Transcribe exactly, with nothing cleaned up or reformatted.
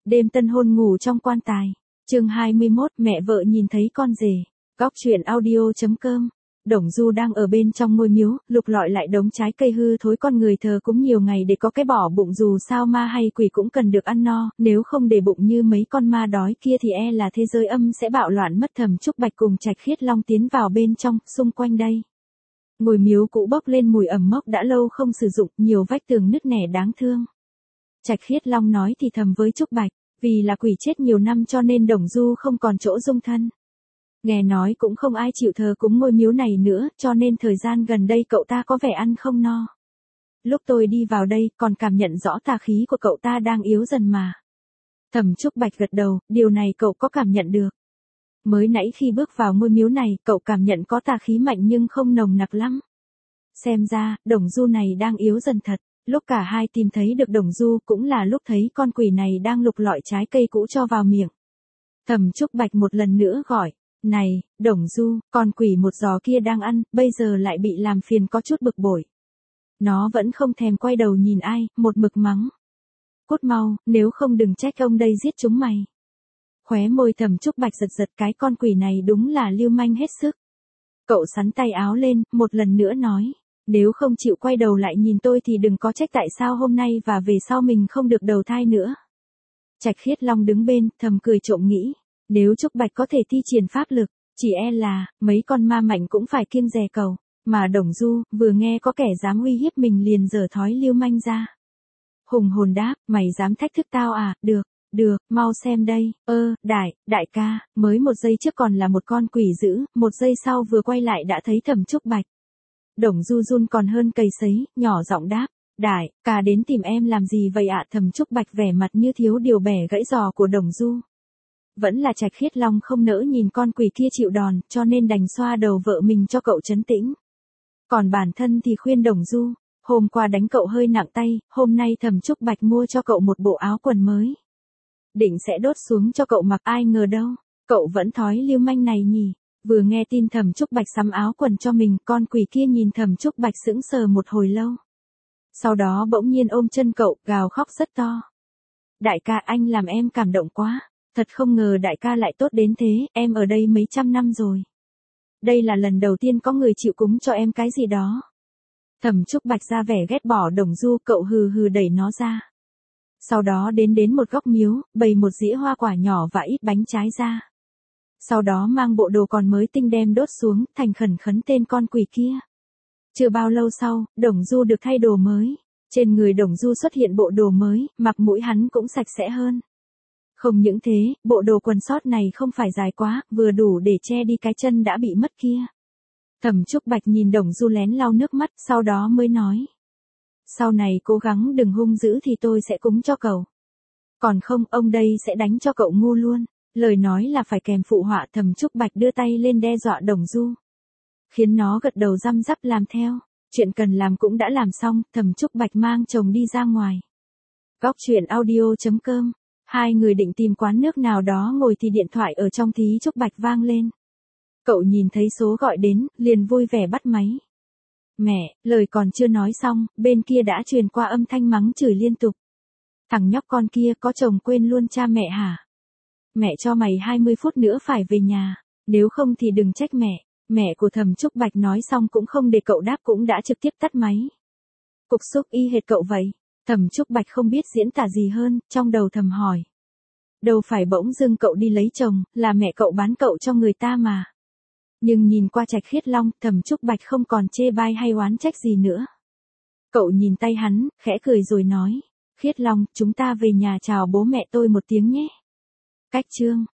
Đêm tân hôn ngủ trong quan tài. Chương hai mươi mốt, mẹ vợ nhìn thấy con rể. Góc truyện audio chấm com. Đồng Du đang ở bên trong ngôi miếu, lục lọi lại đống trái cây hư thối con người thờ cúng nhiều ngày để có cái bỏ bụng, dù sao ma hay quỷ cũng cần được ăn no, nếu không để bụng như mấy con ma đói kia thì e là thế giới âm sẽ bạo loạn mất. Thẩm Trúc Bạch cùng Trạch Khiết Long tiến vào bên trong, xung quanh đây. Ngôi miếu cũ bốc lên mùi ẩm mốc đã lâu không sử dụng, nhiều vách tường nứt nẻ đáng thương. Trạch Khiết Long nói thì thầm với Trúc Bạch, vì là quỷ chết nhiều năm cho nên Đồng Du không còn chỗ dung thân. Nghe nói cũng không ai chịu thờ cúng ngôi miếu này nữa, cho nên thời gian gần đây cậu ta có vẻ ăn không no. Lúc tôi đi vào đây còn cảm nhận rõ tà khí của cậu ta đang yếu dần mà. Thẩm Trúc Bạch gật đầu, điều này cậu có cảm nhận được. Mới nãy khi bước vào ngôi miếu này, cậu cảm nhận có tà khí mạnh nhưng không nồng nặc lắm. Xem ra, Đồng Du này đang yếu dần thật. Lúc cả hai tìm thấy được Đồng Du cũng là lúc thấy con quỷ này đang lục lọi trái cây cũ cho vào miệng. Thẩm Trúc Bạch một lần nữa gọi, này, Đồng Du, con quỷ một giò kia đang ăn, bây giờ lại bị làm phiền có chút bực bội. Nó vẫn không thèm quay đầu nhìn ai, một mực mắng. Cút mau, nếu không đừng trách ông đây giết chúng mày. Khóe môi Thẩm Trúc Bạch giật giật, cái con quỷ này đúng là lưu manh hết sức. Cậu xắn tay áo lên, một lần nữa nói. Nếu không chịu quay đầu lại nhìn tôi thì đừng có trách tại sao hôm nay và về sau mình không được đầu thai nữa. Trạch Khiết Long đứng bên, thầm cười trộm nghĩ. Nếu Trúc Bạch có thể thi triển pháp lực, chỉ e là, mấy con ma mạnh cũng phải kiêng dè cầu. Mà Đồng Du, vừa nghe có kẻ dám uy hiếp mình liền giở thói lưu manh ra. Hùng hồn đáp, mày dám thách thức tao à, được, được, mau xem đây, ơ, đại, đại ca, mới một giây trước còn là một con quỷ dữ, một giây sau vừa quay lại đã thấy Thẩm Trúc Bạch. Đồng Du run còn hơn cầy sấy, nhỏ giọng đáp, đại, ca đến tìm em làm gì vậy ạ? Thẩm Trúc Bạch vẻ mặt như thiếu điều bẻ gãy giò của Đồng Du. Vẫn là Trạch Khiết Long không nỡ nhìn con quỷ kia chịu đòn, cho nên đành xoa đầu vợ mình cho cậu trấn tĩnh. Còn bản thân thì khuyên Đồng Du, hôm qua đánh cậu hơi nặng tay, hôm nay Thẩm Trúc Bạch mua cho cậu một bộ áo quần mới. Định sẽ đốt xuống cho cậu mặc, ai ngờ đâu, cậu vẫn thói lưu manh này nhỉ. Vừa nghe tin Thẩm Trúc Bạch sắm áo quần cho mình, con quỷ kia nhìn Thẩm Trúc Bạch sững sờ một hồi lâu. Sau đó bỗng nhiên ôm chân cậu, gào khóc rất to. Đại ca, anh làm em cảm động quá, thật không ngờ đại ca lại tốt đến thế, em ở đây mấy trăm năm rồi. Đây là lần đầu tiên có người chịu cúng cho em cái gì đó. Thẩm Trúc Bạch ra vẻ ghét bỏ Đồng Du, cậu hừ hừ đẩy nó ra. Sau đó đến đến một góc miếu, bày một dĩa hoa quả nhỏ và ít bánh trái ra. Sau đó mang bộ đồ còn mới tinh đem đốt xuống, thành khẩn khấn tên con quỷ kia. Chưa bao lâu sau, Đồng Du được thay đồ mới. Trên người Đồng Du xuất hiện bộ đồ mới, mặc mũi hắn cũng sạch sẽ hơn. Không những thế, bộ đồ quần sót này không phải dài quá, vừa đủ để che đi cái chân đã bị mất kia. Thẩm Trúc Bạch nhìn Đồng Du lén lau nước mắt, sau đó mới nói. Sau này cố gắng đừng hung dữ thì tôi sẽ cúng cho cậu. Còn không, ông đây sẽ đánh cho cậu ngu luôn. Lời nói là phải kèm phụ họa. Thẩm Trúc Bạch đưa tay lên đe dọa Đồng Du, khiến nó gật đầu răm rắp làm theo. Chuyện cần làm cũng đã làm xong, Thẩm Trúc Bạch mang chồng đi ra ngoài. Góc truyện audio chấm com. Hai người định tìm quán nước nào đó ngồi thì điện thoại ở trong Thí Trúc Bạch vang lên. Cậu nhìn thấy số gọi đến, liền vui vẻ bắt máy. Mẹ, lời còn chưa nói xong, bên kia đã truyền qua âm thanh mắng chửi liên tục. Thằng nhóc con kia, có chồng quên luôn cha mẹ hả? Mẹ cho mày hai mươi phút nữa phải về nhà, nếu không thì đừng trách mẹ. Mẹ của Thẩm Trúc Bạch nói xong cũng không để cậu đáp cũng đã trực tiếp tắt máy. Cục xúc y hệt cậu vậy. Thẩm Trúc Bạch không biết diễn tả gì hơn, trong đầu thầm hỏi. Đâu phải bỗng dưng cậu đi lấy chồng, là mẹ cậu bán cậu cho người ta mà. Nhưng nhìn qua Trạch Khiết Long, Thẩm Trúc Bạch không còn chê bai hay oán trách gì nữa. Cậu nhìn tay hắn, khẽ cười rồi nói. Khiết Long, chúng ta về nhà chào bố mẹ tôi một tiếng nhé. Cách chương.